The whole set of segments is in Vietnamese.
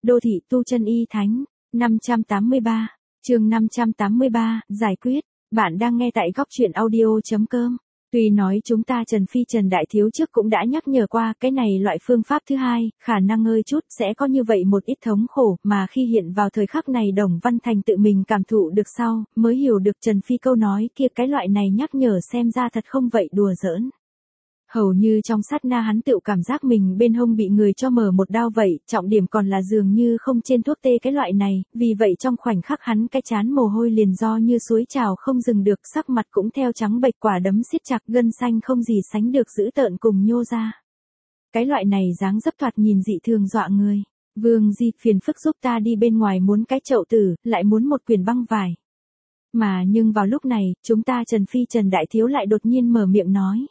Đô thị tu chân y thánh, 583, chương 583, giải quyết. Bạn đang nghe tại góc truyện audio.com. Tuy nói chúng ta Trần Đại Thiếu trước cũng đã nhắc nhở qua cái này loại phương pháp thứ hai, khả năng hơi chút sẽ có như vậy một ít thống khổ mà khi hiện vào thời khắc này Đồng Văn Thành tự mình cảm thụ được sau, mới hiểu được Trần Phi câu nói kia cái loại này nhắc nhở xem ra thật không vậy đùa giỡn. Hầu như trong sát na hắn tự cảm giác mình bên hông bị người cho mở một đao vậy, trọng điểm còn là dường như không trên thuốc tê cái loại này, vì vậy trong khoảnh khắc hắn cái trán mồ hôi liền do như suối trào không dừng được, sắc mặt cũng theo trắng bệch, quả đấm siết chặt, gân xanh không gì sánh được dữ tợn cùng nhô ra. Cái loại này dáng dấp thoạt nhìn dị thường dọa người. Vương Di, phiền phức giúp ta đi bên ngoài muốn cái chậu tử, lại muốn một quyển băng vải. Mà nhưng vào lúc này, chúng ta Trần Đại Thiếu lại đột nhiên mở miệng nói.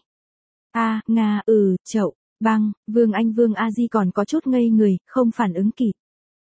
Chậu, băng, Vương A Di còn có chút ngây người, không phản ứng kịp.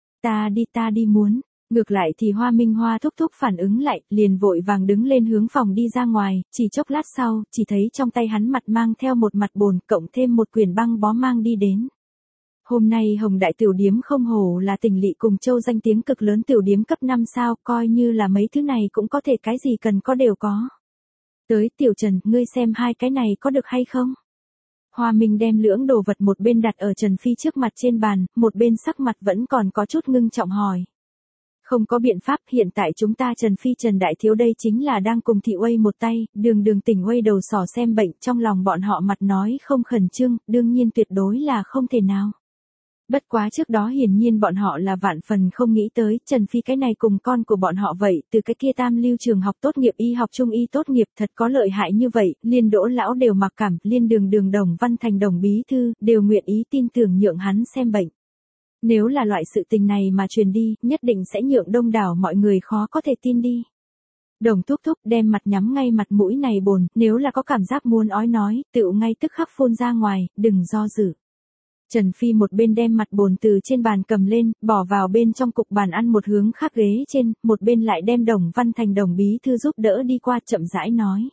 Ta đi muốn. Ngược lại thì Hoa Minh Hoa thúc thúc phản ứng lại, liền vội vàng đứng lên hướng phòng đi ra ngoài, chỉ chốc lát sau, chỉ thấy trong tay hắn mặt mang theo một mặt bồn, cộng thêm một quyển băng bó mang đi đến. Hôm nay Hồng Đại tiểu điếm không hổ là Tỉnh Lỵ cùng Châu danh tiếng cực lớn tiểu điếm cấp 5 sao, coi như là mấy thứ này cũng có thể cái gì cần có đều có. Tới Tiểu Trần, ngươi xem hai cái này có được hay không? Hoa Minh đem lưỡng đồ vật một bên đặt ở Trần Phi trước mặt trên bàn, một bên sắc mặt vẫn còn có chút ngưng trọng hỏi. Không có biện pháp, hiện tại chúng ta Trần Đại Thiếu đây chính là đang cùng thị Uây một tay, đường Tỉnh Uây đầu sỏ xem bệnh, trong lòng bọn họ mặt nói không khẩn trương, đương nhiên tuyệt đối là không thể nào. Bất quá trước đó hiển nhiên bọn họ là vạn phần không nghĩ tới, Trần Phi cái này cùng con của bọn họ vậy, từ cái kia tam lưu trường học tốt nghiệp y học trung y tốt nghiệp thật có lợi hại như vậy, liên Đỗ lão đều mặc cảm, liên đường Đồng Văn Thành Đồng bí thư, đều nguyện ý tin tưởng nhượng hắn xem bệnh. Nếu là loại sự tình này mà truyền đi, nhất định sẽ nhượng đông đảo mọi người khó có thể tin đi. Đồng thúc thúc đem mặt nhắm ngay mặt mũi này bồn, nếu là có cảm giác muốn ói nói, tựu ngay tức khắc phun ra ngoài, đừng do dự. Trần Phi một bên đem mặt bồn từ trên bàn cầm lên, bỏ vào bên trong cục bàn ăn một hướng khác ghế trên, một bên lại đem Đồng Văn Thành Đồng bí thư giúp đỡ đi qua, chậm rãi nói.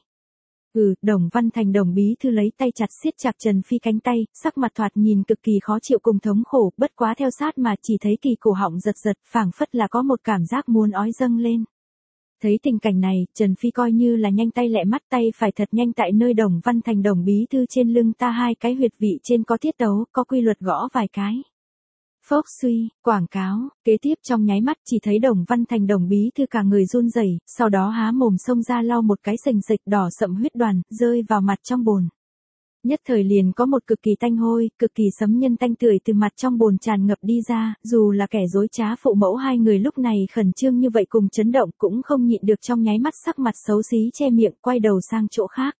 Đồng Văn Thành Đồng bí thư lấy tay chặt siết chặt Trần Phi cánh tay, sắc mặt thoạt nhìn cực kỳ khó chịu cùng thống khổ, bất quá theo sát mà chỉ thấy kỳ cổ họng giật, phảng phất là có một cảm giác muốn ói dâng lên. Thấy tình cảnh này, Trần Phi coi như là nhanh tay lẹ mắt, tay phải thật nhanh tại nơi Đồng Văn Thành Đồng bí thư trên lưng ta hai cái huyệt vị trên có tiết tấu, có quy luật gõ vài cái. Phốc suy, quảng cáo, kế tiếp trong nháy mắt chỉ thấy Đồng Văn Thành Đồng bí thư cả người run rẩy, sau đó há mồm xông ra lau một cái sình sịch đỏ sậm huyết đoàn, rơi vào mặt trong bồn. Nhất thời liền có một cực kỳ tanh hôi, cực kỳ sấm nhân tanh tưởi từ mặt trong bồn tràn ngập đi ra, dù là kẻ dối trá phụ mẫu hai người lúc này khẩn trương như vậy cùng chấn động cũng không nhịn được trong nháy mắt sắc mặt xấu xí che miệng quay đầu sang chỗ khác.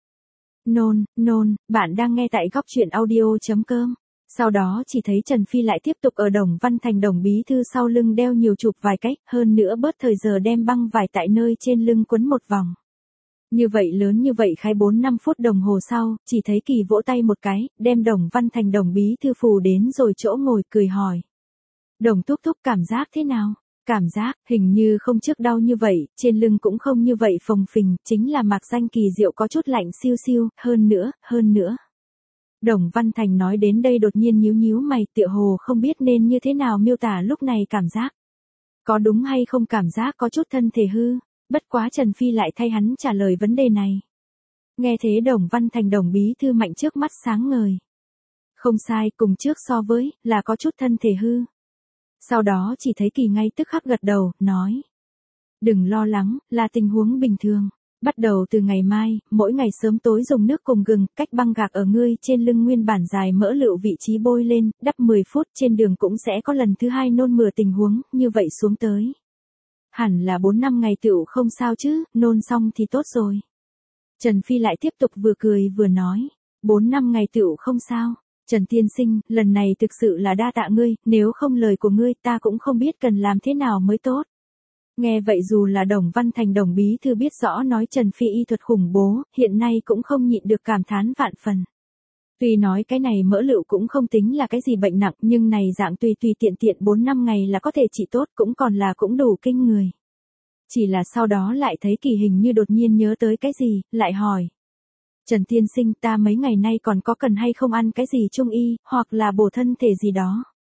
Nôn, bạn đang nghe tại góc truyện audio.com. Sau đó chỉ thấy Trần Phi lại tiếp tục ở Đồng Văn Thành Đồng bí thư sau lưng đeo nhiều chụp vài cách, hơn nữa bớt thời giờ đem băng vải tại nơi trên lưng quấn một vòng. Như vậy lớn như vậy khái 4-5 phút đồng hồ sau, chỉ thấy Kỳ vỗ tay một cái, đem Đồng Văn Thành Đồng bí thư phù đến rồi chỗ ngồi cười hỏi. Đồng thúc thúc cảm giác thế nào? Cảm giác, hình như không trước đau như vậy, trên lưng cũng không như vậy phồng phình, chính là mạc danh kỳ diệu có chút lạnh siêu siêu, hơn nữa. Đồng Văn Thành nói đến đây đột nhiên nhíu mày, tựa hồ không biết nên như thế nào miêu tả lúc này cảm giác. Có đúng hay không cảm giác có chút thân thể hư? Bất quá Trần Phi lại thay hắn trả lời vấn đề này. Nghe thế Đồng Văn Thành Đồng bí thư mạnh trước mắt sáng ngời. Không sai, cùng trước so với, là có chút thân thể hư. Sau đó chỉ thấy Kỳ ngay tức khắc gật đầu, nói. Đừng lo lắng, là tình huống bình thường. Bắt đầu từ ngày mai, mỗi ngày sớm tối dùng nước cùng gừng, cách băng gạc ở ngươi trên lưng nguyên bản dài mỡ lựu vị trí bôi lên, đắp 10 phút trên đường cũng sẽ có lần thứ hai nôn mửa tình huống, như vậy xuống tới. Hẳn là 4-5 ngày tựu không sao chứ, nôn xong thì tốt rồi. Trần Phi lại tiếp tục vừa cười vừa nói, 4-5 ngày tựu không sao. Trần tiên sinh, lần này thực sự là đa tạ ngươi, nếu không lời của ngươi ta cũng không biết cần làm thế nào mới tốt. Nghe vậy dù là Đồng Văn Thành Đồng bí thư biết rõ nói Trần Phi y thuật khủng bố, hiện nay cũng không nhịn được cảm thán vạn phần. Tuy nói cái này mỡ lựu cũng không tính là cái gì bệnh nặng, nhưng này dạng tùy tiện 4-5 ngày là có thể trị tốt, cũng đủ kinh người. Chỉ là sau đó lại thấy Kỳ hình như đột nhiên nhớ tới cái gì, lại hỏi. Trần tiên sinh, ta mấy ngày nay còn có cần hay không ăn cái gì trung y, hoặc là bổ thân thể gì đó.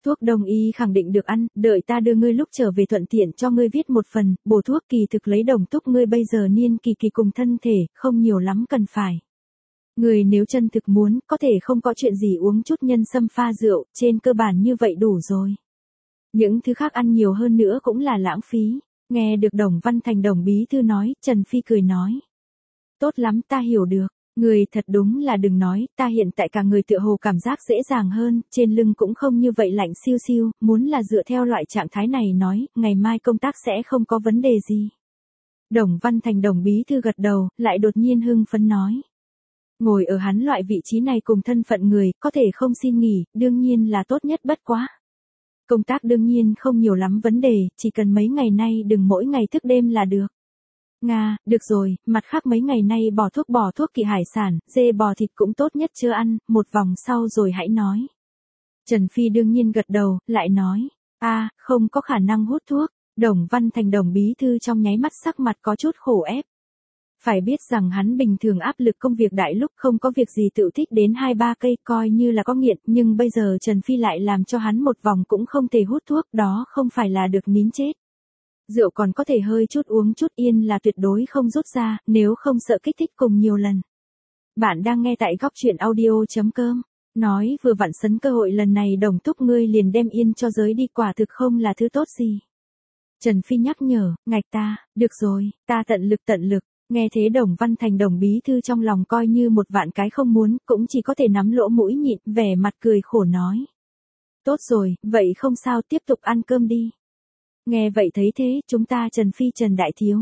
Thuốc đông y khẳng định được ăn, đợi ta đưa ngươi lúc trở về thuận tiện cho ngươi viết một phần, bổ thuốc kỳ thực lấy Đồng Túc ngươi bây giờ niên kỳ kỳ cùng thân thể, không nhiều lắm cần phải. Ngươi nếu chân thực muốn, có thể không có chuyện gì uống chút nhân sâm pha rượu, trên cơ bản như vậy đủ rồi. Những thứ khác ăn nhiều hơn nữa cũng là lãng phí. Nghe được Đồng Văn Thành Đồng bí thư nói, Trần Phi cười nói. Tốt lắm, ta hiểu được. Người thật đúng là đừng nói, ta hiện tại cả người tựa hồ cảm giác dễ dàng hơn, trên lưng cũng không như vậy lạnh siêu siêu, muốn là dựa theo loại trạng thái này nói, ngày mai công tác sẽ không có vấn đề gì. Đồng Văn Thành Đồng bí thư gật đầu, lại đột nhiên hưng phấn nói. Ngồi ở hắn loại vị trí này cùng thân phận người, có thể không xin nghỉ, đương nhiên là tốt nhất bất quá. Công tác đương nhiên không nhiều lắm vấn đề, chỉ cần mấy ngày nay đừng mỗi ngày thức đêm là được. Nga, được rồi, mặt khác mấy ngày nay bỏ thuốc kỵ hải sản, dê bò thịt cũng tốt nhất chưa ăn, một vòng sau rồi hãy nói. Trần Phi đương nhiên gật đầu, lại nói, không có khả năng hút thuốc. Đồng Văn Thành Đồng bí thư trong nháy mắt sắc mặt có chút khổ ép. Phải biết rằng hắn bình thường áp lực công việc đại lúc không có việc gì tự thích đến 2-3 cây coi như là có nghiện, nhưng bây giờ Trần Phi lại làm cho hắn một vòng cũng không thể hút thuốc, đó không phải là được nín chết. Rượu còn có thể hơi chút uống chút yên là tuyệt đối không rút ra, nếu không sợ kích thích cùng nhiều lần. Bạn đang nghe tại góc truyện audio.com. Nói vừa vặn sấn cơ hội lần này Đồng Túc ngươi liền đem yên cho giới đi, quả thực không là thứ tốt gì. Trần Phi nhắc nhở, ngạch ta, được rồi, ta tận lực. Nghe thế Đồng Văn Thành Đồng bí thư trong lòng coi như một vạn cái không muốn, cũng chỉ có thể nắm lỗ mũi nhịn, vẻ mặt cười khổ nói. Tốt rồi, vậy không sao, tiếp tục ăn cơm đi. Nghe vậy thấy thế, chúng ta Trần Phi Trần Đại Thiếu.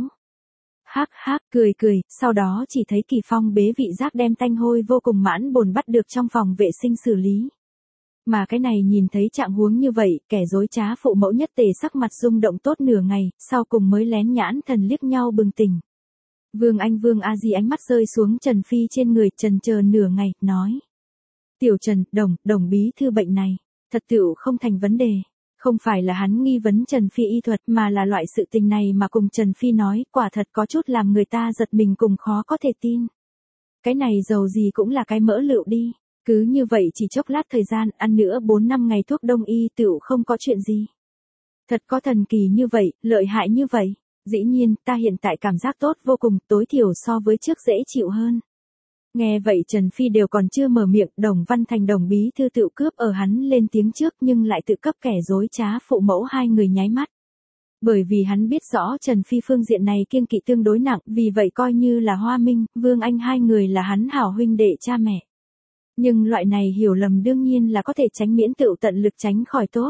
Hắc, cười, sau đó chỉ thấy Kỳ Phong bế vị giác đem tanh hôi vô cùng mãn bồn bắt được trong phòng vệ sinh xử lý. Mà cái này nhìn thấy trạng huống như vậy, kẻ dối trá phụ mẫu nhất tề sắc mặt rung động tốt nửa ngày, sau cùng mới lén nhãn thần liếc nhau bừng tỉnh. Vương A Di ánh mắt rơi xuống Trần Phi trên người, chần chờ nửa ngày, nói. Tiểu Trần, Đồng bí thư bệnh này, thật tựu không thành vấn đề. Không phải là hắn nghi vấn Trần Phi y thuật mà là loại sự tình này mà cùng Trần Phi nói, quả thật có chút làm người ta giật mình cùng khó có thể tin. Cái này dầu gì cũng là cái mỡ lựu đi. Cứ như vậy chỉ chốc lát thời gian, ăn nữa 4-5 ngày thuốc đông y tựu không có chuyện gì. Thật có thần kỳ như vậy, lợi hại như vậy. Dĩ nhiên, ta hiện tại cảm giác tốt vô cùng, tối thiểu so với trước dễ chịu hơn. Nghe vậy Trần Phi đều còn chưa mở miệng, Đồng Văn Thành Đồng bí thư tự cướp ở hắn lên tiếng trước nhưng lại tự cấp kẻ dối trá phụ mẫu hai người nháy mắt. Bởi vì hắn biết rõ Trần Phi phương diện này kiêng kỵ tương đối nặng, vì vậy coi như là Hoa Minh, Vương Anh hai người là hắn hảo huynh đệ cha mẹ. Nhưng loại này hiểu lầm đương nhiên là có thể tránh miễn tựu tận lực tránh khỏi tốt.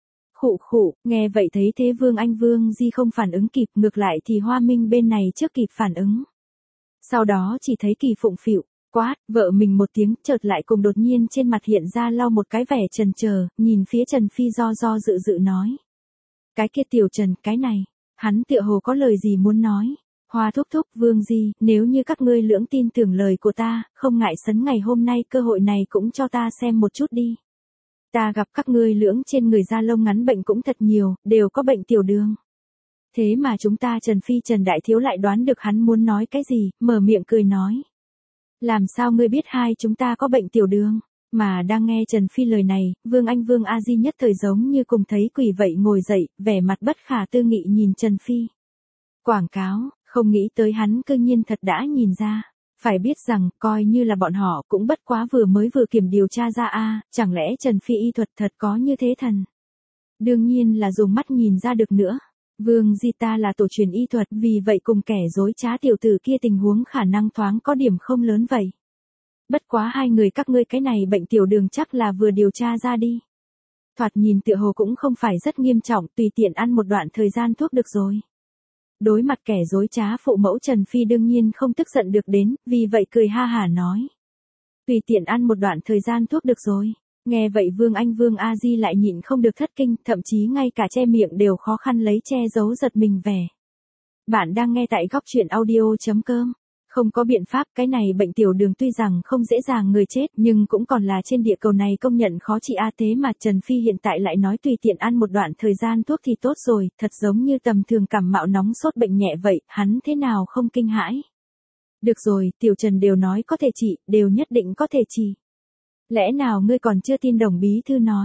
Khụ, nghe vậy thấy thế Vương Di không phản ứng kịp, ngược lại thì Hoa Minh bên này trước kịp phản ứng. Sau đó chỉ thấy Kỳ Phụng phịu, quát, vợ mình một tiếng, chợt lại cùng đột nhiên trên mặt hiện ra lau một cái vẻ chần chờ, nhìn phía Trần Phi do dự nói. Cái kia Tiểu Trần, cái này, hắn tựa hồ có lời gì muốn nói. Hoa thúc, Vương Di, nếu như các ngươi lưỡng tin tưởng lời của ta, không ngại sấn ngày hôm nay cơ hội này cũng cho ta xem một chút đi. Ta gặp các ngươi lưỡng trên người da lông ngắn bệnh cũng thật nhiều, đều có bệnh tiểu đường. Thế mà chúng ta Trần Phi Trần Đại Thiếu lại đoán được hắn muốn nói cái gì, mở miệng cười nói. Làm sao ngươi biết hai chúng ta có bệnh tiểu đường? Mà đang nghe Trần Phi lời này, Vương A Di nhất thời giống như cùng thấy quỷ vậy ngồi dậy, vẻ mặt bất khả tư nghị nhìn Trần Phi. Quảng cáo, không nghĩ tới hắn cư nhiên thật đã nhìn ra. Phải biết rằng, coi như là bọn họ cũng bất quá vừa kiểm điều tra ra chẳng lẽ Trần Phi y thuật thật có như thế thần? Đương nhiên là dùng mắt nhìn ra được nữa. Vương Di ta là tổ truyền y thuật, vì vậy cùng kẻ dối trá tiểu tử kia tình huống khả năng thoáng có điểm không lớn vậy. Bất quá hai người các ngươi cái này bệnh tiểu đường chắc là vừa điều tra ra đi. Thoạt nhìn tựa hồ cũng không phải rất nghiêm trọng, tùy tiện ăn một đoạn thời gian thuốc được rồi. Đối mặt kẻ dối trá phụ mẫu Trần Phi đương nhiên không tức giận được đến, vì vậy cười ha hả nói. Tùy tiện ăn một đoạn thời gian thuốc được rồi. Nghe vậy Vương A Di lại nhịn không được thất kinh, thậm chí ngay cả che miệng đều khó khăn lấy che giấu giật mình vẻ. Bạn đang nghe tại góc truyện audio.com. Không có biện pháp, cái này bệnh tiểu đường tuy rằng không dễ dàng người chết nhưng cũng còn là trên địa cầu này công nhận khó trị thế mà Trần Phi hiện tại lại nói tùy tiện ăn một đoạn thời gian thuốc thì tốt rồi, thật giống như tầm thường cảm mạo nóng sốt bệnh nhẹ vậy, hắn thế nào không kinh hãi. Được rồi, Tiểu Trần đều nói có thể trị, đều nhất định có thể trị. Lẽ nào ngươi còn chưa tin Đồng bí thư nói?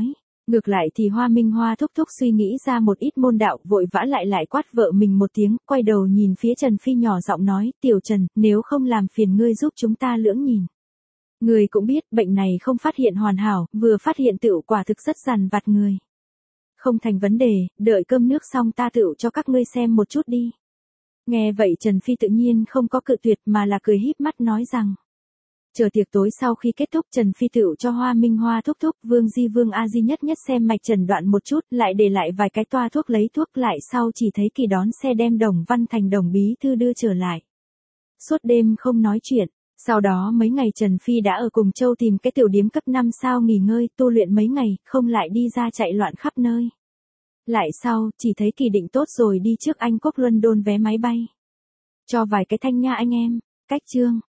Ngược lại thì Hoa Minh Hoa thúc thúc suy nghĩ ra một ít môn đạo, vội vã lại quát vợ mình một tiếng, quay đầu nhìn phía Trần Phi nhỏ giọng nói, Tiểu Trần, nếu không làm phiền ngươi giúp chúng ta lưỡng nhìn. Ngươi cũng biết, bệnh này không phát hiện hoàn hảo, vừa phát hiện tựu quả thực rất dằn vặt người. Không thành vấn đề, đợi cơm nước xong ta tựu cho các ngươi xem một chút đi. Nghe vậy Trần Phi tự nhiên không có cự tuyệt mà là cười híp mắt nói rằng. Chờ tiệc tối sau khi kết thúc, Trần Phi tựu cho Hoa Minh Hoa thúc thúc, Vương A Di nhất xem mạch trần đoạn một chút, lại để lại vài cái toa thuốc, lấy thuốc lại sau chỉ thấy Kỳ đón xe đem Đồng Văn Thành Đồng bí thư đưa trở lại. Suốt đêm không nói chuyện, sau đó mấy ngày Trần Phi đã ở cùng Châu tìm cái tiểu điếm cấp 5 sao nghỉ ngơi, tu luyện mấy ngày, không lại đi ra chạy loạn khắp nơi. Lại sau, chỉ thấy Kỳ định tốt rồi đi trước Anh Quốc London vé máy bay. Cho vài cái thanh nha anh em, cách chương.